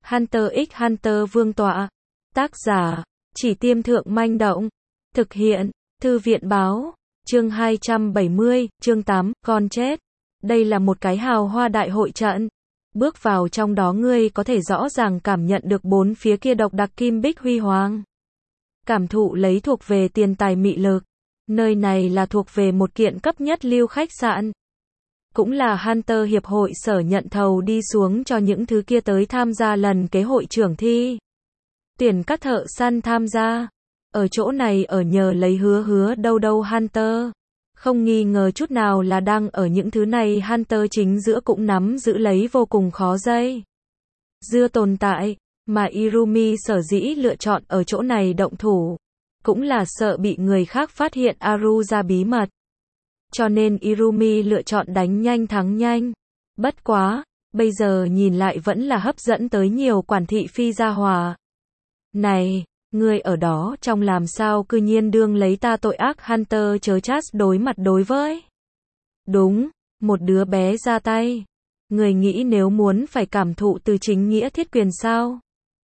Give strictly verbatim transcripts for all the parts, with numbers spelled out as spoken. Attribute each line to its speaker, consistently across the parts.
Speaker 1: Hunter x Hunter Vương tọa. Tác giả, Chỉ Tiêm Thượng Manh Động. Thực hiện, Thư viện báo. Chương hai trăm bảy mươi, chương tám, con chết. Đây là một cái hào hoa đại hội trận. Bước vào trong đó ngươi có thể rõ ràng cảm nhận được bốn phía kia độc đặc kim bích huy hoàng. Cảm thụ lấy thuộc về tiền tài mị lực. Nơi này là thuộc về một kiện cấp nhất lưu khách sạn. Cũng là Hunter Hiệp hội sở nhận thầu đi xuống cho những thứ kia tới tham gia lần kế hội trưởng thi. Tuyển các thợ săn tham gia. Ở chỗ này ở nhờ lấy hứa hứa đâu đâu Hunter. Không nghi ngờ chút nào là đang ở những thứ này Hunter chính giữa cũng nắm giữ lấy vô cùng khó dây dưa tồn tại, mà Irumi sở dĩ lựa chọn ở chỗ này động thủ. Cũng là sợ bị người khác phát hiện Aru ra bí mật. Cho nên Irumi lựa chọn đánh nhanh thắng nhanh. Bất quá, bây giờ nhìn lại vẫn là hấp dẫn tới nhiều quản thị phi gia hòa. Này, ngươi ở đó trong làm sao cư nhiên đương lấy ta tội ác Hunter chớ chát đối mặt đối với. Đúng, một đứa bé ra tay. Người nghĩ nếu muốn phải cảm thụ từ chính nghĩa thiết quyền sao?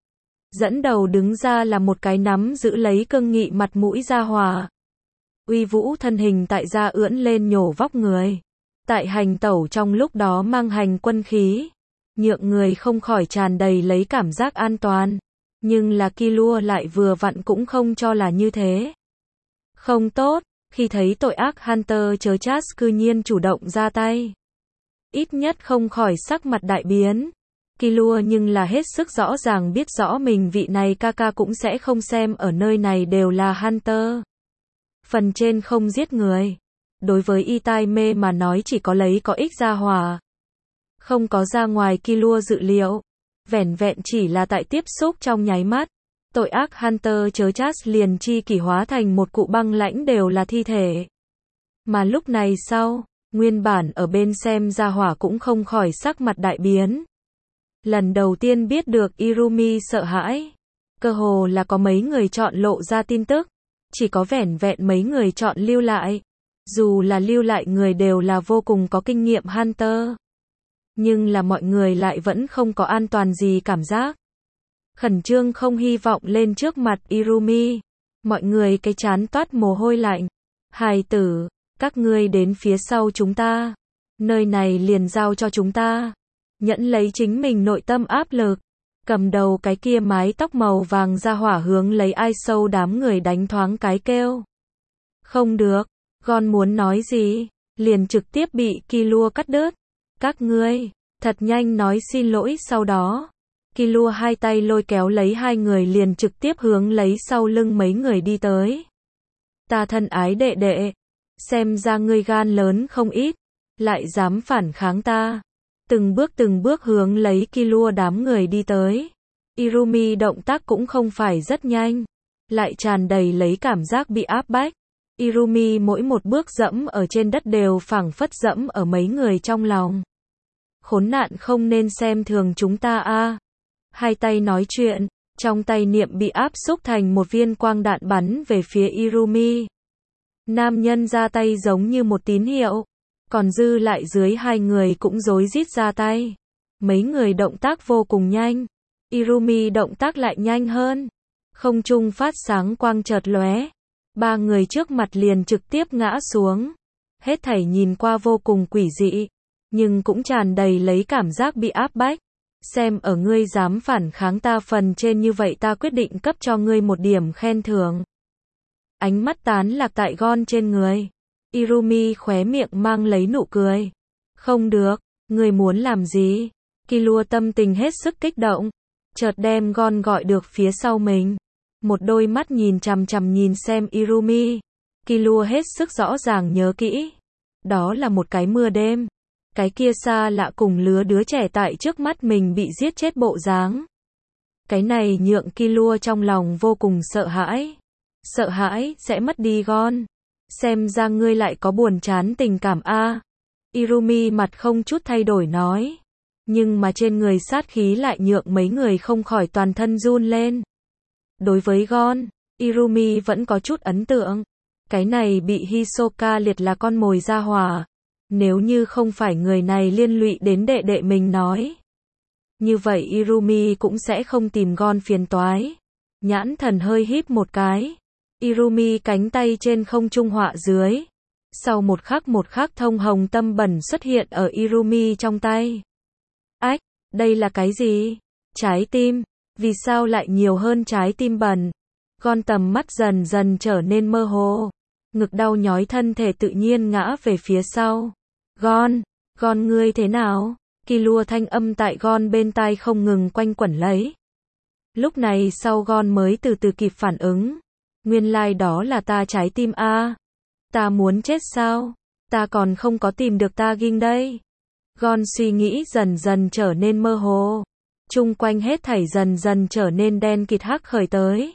Speaker 1: Dẫn đầu đứng ra là một cái nắm giữ lấy cương nghị mặt mũi gia hòa. Uy vũ thân hình tại gia ưỡn lên nhổ vóc người. Tại hành tẩu trong lúc đó mang hành quân khí. Nhượng người không khỏi tràn đầy lấy cảm giác an toàn. Nhưng là Killua lại vừa vặn cũng không cho là như thế. Không tốt, khi thấy tội ác Hunter chớ chát cư nhiên chủ động ra tay. Ít nhất không khỏi sắc mặt đại biến. Killua nhưng là hết sức rõ ràng biết rõ mình vị này ca ca cũng sẽ không xem ở nơi này đều là Hunter. Phần trên không giết người. Đối với Itaime mà nói chỉ có lấy có ích ra hòa. Không có ra ngoài Killua dự liệu. Vẻn vẹn chỉ là tại tiếp xúc trong nháy mắt. Tội ác Hunter chớ chát liền chi kỷ hóa thành một cụ băng lãnh đều là thi thể. Mà lúc này sau, nguyên bản ở bên xem ra hỏa cũng không khỏi sắc mặt đại biến. Lần đầu tiên biết được Irumi sợ hãi. Cơ hồ là có mấy người chọn lộ ra tin tức. Chỉ có vẻn vẹn mấy người chọn lưu lại. Dù là lưu lại người đều là vô cùng có kinh nghiệm Hunter. Nhưng là mọi người lại vẫn không có an toàn gì cảm giác. Khẩn trương không hy vọng lên trước mặt Irumi. Mọi người cái chán toát mồ hôi lạnh. Hài tử, các ngươi đến phía sau chúng ta. Nơi này liền giao cho chúng ta. Nhẫn lấy chính mình nội tâm áp lực. Cầm đầu cái kia mái tóc màu vàng ra hỏa hướng lấy ai sâu đám người đánh thoáng cái kêu. Không được, Gon muốn nói gì, liền trực tiếp bị Killua cắt đứt. Các ngươi, thật nhanh nói xin lỗi sau đó. Killua hai tay lôi kéo lấy hai người liền trực tiếp hướng lấy sau lưng mấy người đi tới. Ta thân ái đệ đệ, xem ra ngươi gan lớn không ít, lại dám phản kháng ta. Từng bước từng bước hướng lấy Killua đám người đi tới. Irumi động tác cũng không phải rất nhanh, lại tràn đầy lấy cảm giác bị áp bách. Irumi mỗi một bước dẫm ở trên đất đều phảng phất dẫm ở mấy người trong lòng. Khốn nạn không nên xem thường chúng ta a. Hai tay nói chuyện, trong tay niệm bị áp xúc thành một viên quang đạn bắn về phía Irumi. Nam nhân ra tay giống như một tín hiệu. Còn dư lại dưới hai người cũng rối rít ra tay. Mấy người động tác vô cùng nhanh. Irumi động tác lại nhanh hơn. Không trung phát sáng quang chợt lóe. Ba người trước mặt liền trực tiếp ngã xuống. Hết thảy nhìn qua vô cùng quỷ dị. Nhưng cũng tràn đầy lấy cảm giác bị áp bách. Xem ở ngươi dám phản kháng ta phần trên như vậy ta quyết định cấp cho ngươi một điểm khen thưởng. Ánh mắt tán lạc tại Gon trên người. Irumi khóe miệng mang lấy nụ cười. Không được, ngươi muốn làm gì? Killua tâm tình hết sức kích động. Chợt đem Gon gọi được phía sau mình. Một đôi mắt nhìn chằm chằm nhìn xem Irumi. Killua hết sức rõ ràng nhớ kỹ. Đó là một cái mưa đêm. Cái kia xa lạ cùng lứa đứa trẻ tại trước mắt mình bị giết chết bộ dáng. Cái này nhượng Killua trong lòng vô cùng sợ hãi. Sợ hãi sẽ mất đi Gon. Xem ra ngươi lại có buồn chán tình cảm a. Irumi mặt không chút thay đổi nói. Nhưng mà trên người sát khí lại nhượng mấy người không khỏi toàn thân run lên. Đối với Gon, Irumi vẫn có chút ấn tượng. Cái này bị Hisoka liệt là con mồi ra hỏa. Nếu như không phải người này liên lụy đến đệ đệ mình nói. Như vậy Irumi cũng sẽ không tìm Gon phiền toái. Nhãn thần hơi híp một cái. Irumi cánh tay trên không trung họa dưới. Sau một khắc một khắc thông hồng tâm bẩn xuất hiện ở Irumi trong tay. Ách, đây là cái gì? Trái tim. Vì sao lại nhiều hơn trái tim bẩn? Gon tầm mắt dần dần trở nên mơ hồ. Ngực đau nhói thân thể tự nhiên ngã về phía sau. Gon, Gon ngươi thế nào? Killua thanh âm tại Gon bên tai không ngừng quanh quẩn lấy. Lúc này sau Gon mới từ từ kịp phản ứng. Nguyên lai like đó là ta trái tim a. À. Ta muốn chết sao? Ta còn không có tìm được ta Ging đây. Gon suy nghĩ dần dần trở nên mơ hồ. Chung quanh hết thảy dần dần trở nên đen kịt hắc khởi tới.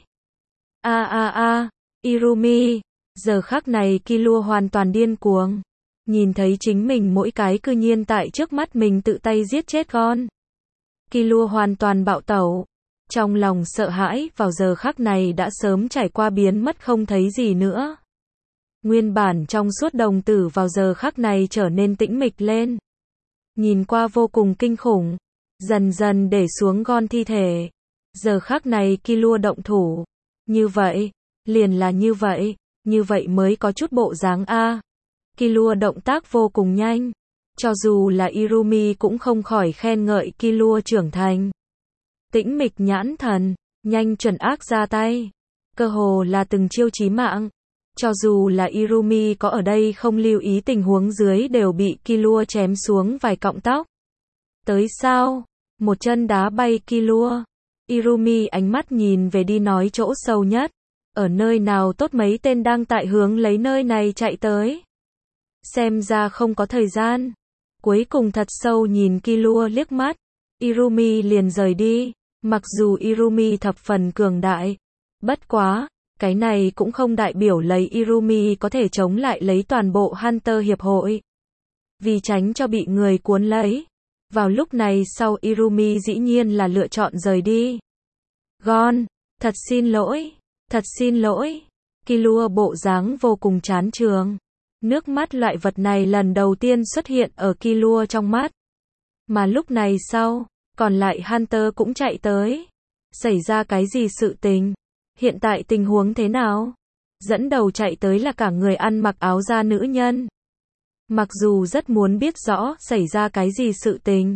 Speaker 1: A a a, Irumi. Giờ khắc này Killua hoàn toàn điên cuồng. Nhìn thấy chính mình mỗi cái cư nhiên tại trước mắt mình tự tay giết chết Gon. Killua hoàn toàn bạo tẩu. Trong lòng sợ hãi vào giờ khắc này đã sớm trải qua biến mất không thấy gì nữa. Nguyên bản trong suốt đồng tử vào giờ khắc này trở nên tĩnh mịch lên. Nhìn qua vô cùng kinh khủng. Dần dần để xuống Gon thi thể. Giờ khắc này Killua động thủ. Như vậy, liền là như vậy, như vậy mới có chút bộ dáng a. Killua động tác vô cùng nhanh. Cho dù là Irumi cũng không khỏi khen ngợi Killua trưởng thành. Tĩnh mịch nhãn thần, nhanh chuẩn ác ra tay. Cơ hồ là từng chiêu chí mạng. Cho dù là Irumi có ở đây không lưu ý tình huống dưới đều bị Killua chém xuống vài cọng tóc. Tới sao? Một chân đá bay Killua. Irumi ánh mắt nhìn về đi nói chỗ sâu nhất. Ở nơi nào tốt mấy tên đang tại hướng lấy nơi này chạy tới. Xem ra không có thời gian. Cuối cùng thật sâu nhìn Killua liếc mắt. Irumi liền rời đi. Mặc dù Irumi thập phần cường đại. Bất quá, cái này cũng không đại biểu lấy Irumi có thể chống lại lấy toàn bộ Hunter hiệp hội. Vì tránh cho bị người cuốn lấy. Vào lúc này sau Irumi dĩ nhiên là lựa chọn rời đi. Gon, thật xin lỗi, thật xin lỗi. Killua bộ dáng vô cùng chán chường. Nước mắt loại vật này lần đầu tiên xuất hiện ở Killua trong mắt. Mà lúc này sau, còn lại Hunter cũng chạy tới. Xảy ra cái gì sự tình? Hiện tại tình huống thế nào? Dẫn đầu chạy tới là cả người ăn mặc áo da nữ nhân. Mặc dù rất muốn biết rõ xảy ra cái gì sự tình.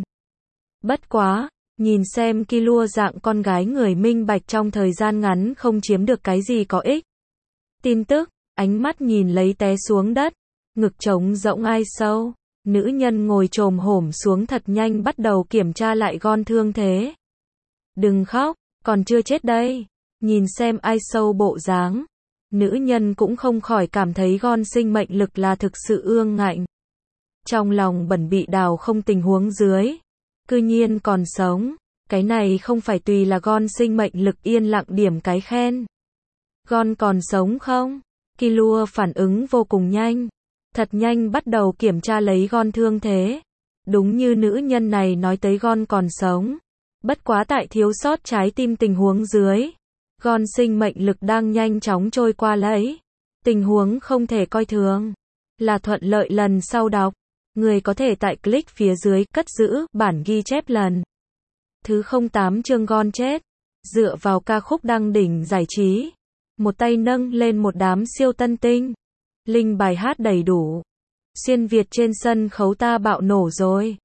Speaker 1: Bất quá, nhìn xem Killua dạng con gái người minh bạch trong thời gian ngắn không chiếm được cái gì có ích. Tin tức, ánh mắt nhìn lấy té xuống đất, ngực trống rỗng ai sâu. Nữ nhân ngồi chồm hổm xuống thật nhanh bắt đầu kiểm tra lại Gon thương thế. Đừng khóc, còn chưa chết đây. Nhìn xem ai sâu bộ dáng. Nữ nhân cũng không khỏi cảm thấy Gon sinh mệnh lực là thực sự ương ngạnh. Trong lòng bẩn bị đào không tình huống dưới. Cư nhiên còn sống. Cái này không phải tùy là Gon sinh mệnh lực yên lặng điểm cái khen. Gon còn sống không? Killua phản ứng vô cùng nhanh. Thật nhanh bắt đầu kiểm tra lấy Gon thương thế. Đúng như nữ nhân này nói tới Gon còn sống. Bất quá tại thiếu sót trái tim tình huống dưới. Gon sinh mệnh lực đang nhanh chóng trôi qua lấy. Tình huống không thể coi thường. Là thuận lợi lần sau đọc. Người có thể tại click phía dưới cất giữ bản ghi chép lần. Thứ không tám chương Gon chết. Dựa vào ca khúc đăng đỉnh giải trí. Một tay nâng lên một đám siêu tân tinh. Linh bài hát đầy đủ. Xuyên Việt trên sân khấu ta bạo nổ rồi.